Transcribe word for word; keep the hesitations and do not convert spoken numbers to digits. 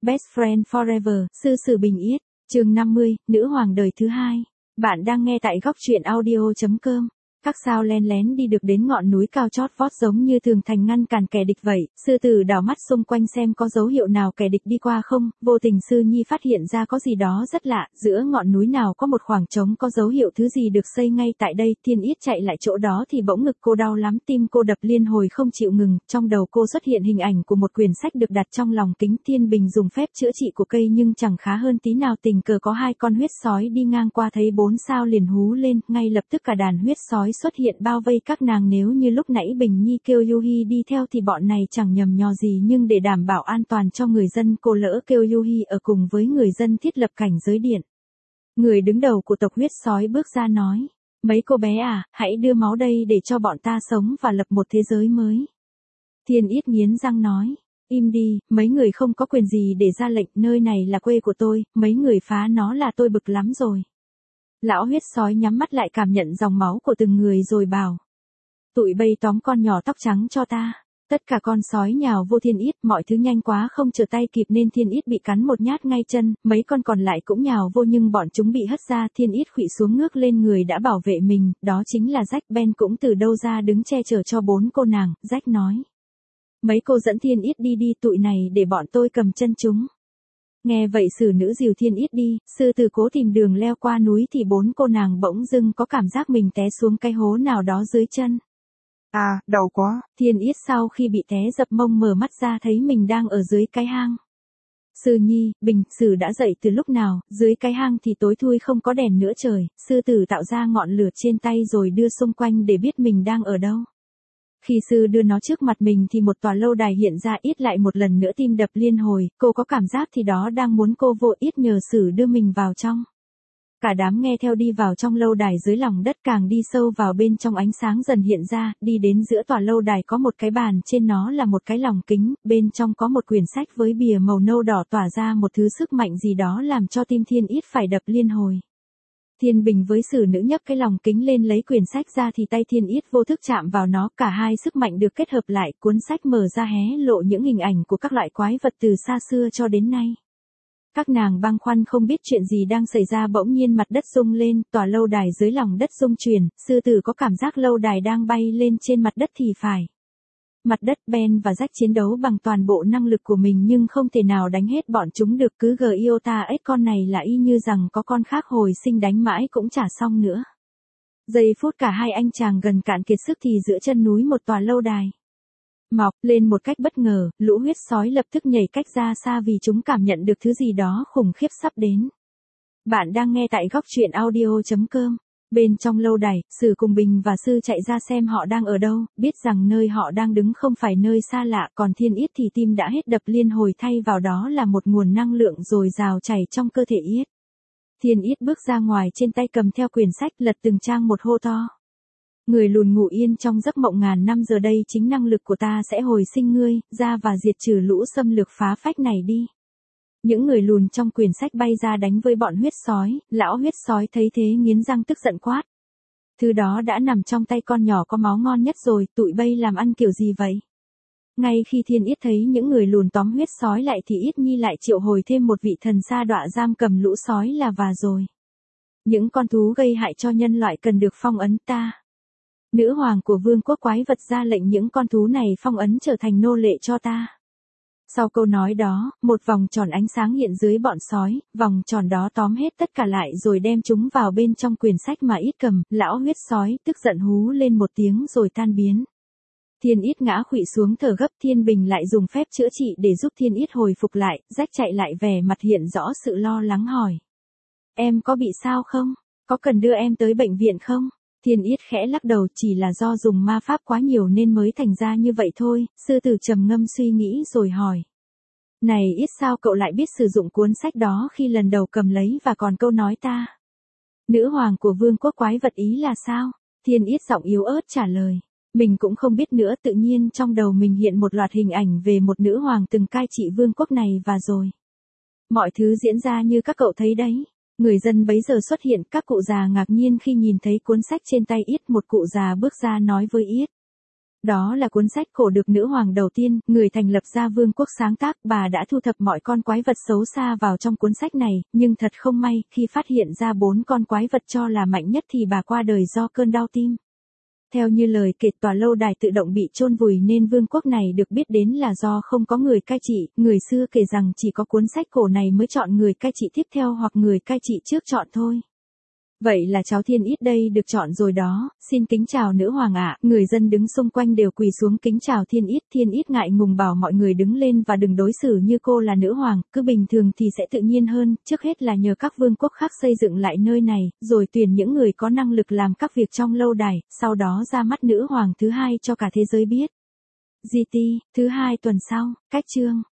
Best Friend Forever, Sư Sử Bình Yết, chương năm mươi, Nữ Hoàng đời thứ hai. Bạn đang nghe tại góc truyện audio.com. Các sao len lén đi được đến ngọn núi cao chót vót giống như tường thành ngăn cản kẻ địch vậy, sư tử đảo mắt xung quanh xem có dấu hiệu nào kẻ địch đi qua không, vô tình sư nhi phát hiện ra có gì đó rất lạ, giữa ngọn núi nào có một khoảng trống có dấu hiệu thứ gì được xây ngay tại đây, Thiên Yết chạy lại chỗ đó thì bỗng ngực cô đau lắm, tim cô đập liên hồi không chịu ngừng, trong đầu cô xuất hiện hình ảnh của một quyển sách được đặt trong lòng kính, Thiên Bình dùng phép chữa trị của cây nhưng chẳng khá hơn tí nào, tình cờ có hai con huyết sói đi ngang qua thấy bốn sao liền hú lên, ngay lập tức cả đàn huyết sói xuất hiện bao vây các nàng, nếu như lúc nãy Bình Nhi kêu Yuhi đi theo thì bọn này chẳng nhầm nhò gì, nhưng để đảm bảo an toàn cho người dân cô lỡ kêu Yuhi ở cùng với người dân thiết lập cảnh giới điện. Người đứng đầu của tộc huyết sói bước ra nói, mấy cô bé à, hãy đưa máu đây để cho bọn ta sống và lập một thế giới mới. Thiên Yết nghiến răng nói, im đi, mấy người không có quyền gì để ra lệnh, nơi này là quê của tôi, mấy người phá nó là tôi bực lắm rồi. Lão huyết sói nhắm mắt lại cảm nhận dòng máu của từng người rồi bảo, tụi bây tóm con nhỏ tóc trắng cho ta. Tất cả con sói nhào vô Thiên Yết, mọi thứ nhanh quá không trở tay kịp nên Thiên Yết bị cắn một nhát ngay chân, mấy con còn lại cũng nhào vô nhưng bọn chúng bị hất ra, Thiên Yết khuỵu xuống ngước lên người đã bảo vệ mình, đó chính là Jack. Ben cũng từ đâu ra đứng che chở cho bốn cô nàng, Jack nói. Mấy cô dẫn Thiên Yết đi đi, tụi này để bọn tôi cầm chân chúng. Nghe vậy sử nữ dìu Thiên Yết đi, sư tử cố tìm đường leo qua núi thì bốn cô nàng bỗng dưng có cảm giác mình té xuống cái hố nào đó dưới chân. À, đau quá. Thiên Yết sau khi bị té dập mông mở mắt ra thấy mình đang ở dưới cái hang. Sư nhi, Bình, Sử đã dậy từ lúc nào, dưới cái hang thì tối thui không có đèn nữa trời, sư tử tạo ra ngọn lửa trên tay rồi đưa xung quanh để biết mình đang ở đâu. Khi sư đưa nó trước mặt mình thì một tòa lâu đài hiện ra, Yết lại một lần nữa tim đập liên hồi, cô có cảm giác thì đó đang muốn cô vô, Yết nhờ Sử đưa mình vào trong. Cả đám nghe theo đi vào trong lâu đài, dưới lòng đất càng đi sâu vào bên trong ánh sáng dần hiện ra, đi đến giữa tòa lâu đài có một cái bàn, trên nó là một cái lồng kính, bên trong có một quyển sách với bìa màu nâu đỏ tỏa ra một thứ sức mạnh gì đó làm cho tim Thiên Yết phải đập liên hồi. Thiên Bình với sử nữ nhấc cái lồng kính lên lấy quyển sách ra thì tay Thiên Yết vô thức chạm vào nó, cả hai sức mạnh được kết hợp lại, cuốn sách mở ra hé lộ những hình ảnh của các loại quái vật từ xa xưa cho đến nay. Các nàng băn khoăn không biết chuyện gì đang xảy ra, bỗng nhiên mặt đất rung lên, tòa lâu đài dưới lòng đất rung chuyển, sư tử có cảm giác lâu đài đang bay lên trên mặt đất thì phải. Mặt đất. Ben và Jack chiến đấu bằng toàn bộ năng lực của mình nhưng không thể nào đánh hết bọn chúng được, cứ Giota ếch con này là y như rằng có con khác hồi sinh, đánh mãi cũng chả xong nữa. Giây phút cả hai anh chàng gần cạn kiệt sức thì giữa chân núi một tòa lâu đài mọc lên một cách bất ngờ, lũ huyết sói lập tức nhảy cách ra xa vì chúng cảm nhận được thứ gì đó khủng khiếp sắp đến. Bạn đang nghe tại góc truyện audio.com. Bên trong lâu đài, Sử cùng Bình và Sư chạy ra xem họ đang ở đâu, biết rằng nơi họ đang đứng không phải nơi xa lạ, còn Thiên Yết thì tim đã hết đập liên hồi, thay vào đó là một nguồn năng lượng dồi dào chảy trong cơ thể Yết. Thiên Yết bước ra ngoài, trên tay cầm theo quyển sách, lật từng trang một, hô to. Người lùn ngủ yên trong giấc mộng ngàn năm, giờ đây chính năng lực của ta sẽ hồi sinh ngươi, ra và diệt trừ lũ xâm lược phá phách này đi. Những người lùn trong quyển sách bay ra đánh với bọn huyết sói, lão huyết sói thấy thế nghiến răng tức giận quát. Thứ đó đã nằm trong tay con nhỏ có máu ngon nhất rồi, tụi bây làm ăn kiểu gì vậy? Ngay khi Thiên Yết thấy những người lùn tóm huyết sói lại thì Yết Nhi lại triệu hồi thêm một vị thần sa đọa giam cầm lũ sói là và rồi. Những con thú gây hại cho nhân loại cần được phong ấn ta. Nữ hoàng của vương quốc quái vật ra lệnh những con thú này phong ấn trở thành nô lệ cho ta. Sau câu nói đó, một vòng tròn ánh sáng hiện dưới bọn sói, vòng tròn đó tóm hết tất cả lại rồi đem chúng vào bên trong quyển sách mà Yết cầm, lão huyết sói tức giận hú lên một tiếng rồi tan biến. Thiên Yết ngã khuỵu xuống thở gấp, Thiên Bình lại dùng phép chữa trị để giúp Thiên Yết hồi phục lại, Jack chạy lại vẻ mặt hiện rõ sự lo lắng hỏi. Em có bị sao không? Có cần đưa em tới bệnh viện không? Thiên Yết khẽ lắc đầu, chỉ là do dùng ma pháp quá nhiều nên mới thành ra như vậy thôi, sư tử trầm ngâm suy nghĩ rồi hỏi. Này Yết, sao cậu lại biết sử dụng cuốn sách đó khi lần đầu cầm lấy và còn câu nói ta? Nữ hoàng của vương quốc quái vật ý là sao? Thiên Yết giọng yếu ớt trả lời. Mình cũng không biết nữa, tự nhiên trong đầu mình hiện một loạt hình ảnh về một nữ hoàng từng cai trị vương quốc này và rồi. Mọi thứ diễn ra như các cậu thấy đấy. Người dân bấy giờ xuất hiện, các cụ già ngạc nhiên khi nhìn thấy cuốn sách trên tay Yết, một cụ già bước ra nói với Yết. Đó là cuốn sách cổ được nữ hoàng đầu tiên, người thành lập ra vương quốc sáng tác, bà đã thu thập mọi con quái vật xấu xa vào trong cuốn sách này, nhưng thật không may, khi phát hiện ra bốn con quái vật cho là mạnh nhất thì bà qua đời do cơn đau tim. Theo như lời kể, tòa lâu đài tự động bị chôn vùi nên vương quốc này được biết đến là do không có người cai trị, người xưa kể rằng chỉ có cuốn sách cổ này mới chọn người cai trị tiếp theo hoặc người cai trị trước chọn thôi. Vậy là cháu Thiên Ít đây được chọn rồi đó, xin kính chào nữ hoàng ạ, người dân đứng xung quanh đều quỳ xuống kính chào Thiên Ít, Thiên Ít ngại ngùng bảo mọi người đứng lên và đừng đối xử như cô là nữ hoàng, cứ bình thường thì sẽ tự nhiên hơn, trước hết là nhờ các vương quốc khác xây dựng lại nơi này, rồi tuyển những người có năng lực làm các việc trong lâu đài, sau đó ra mắt nữ hoàng thứ hai cho cả thế giới biết. giê tê, thứ hai tuần sau, cách chương.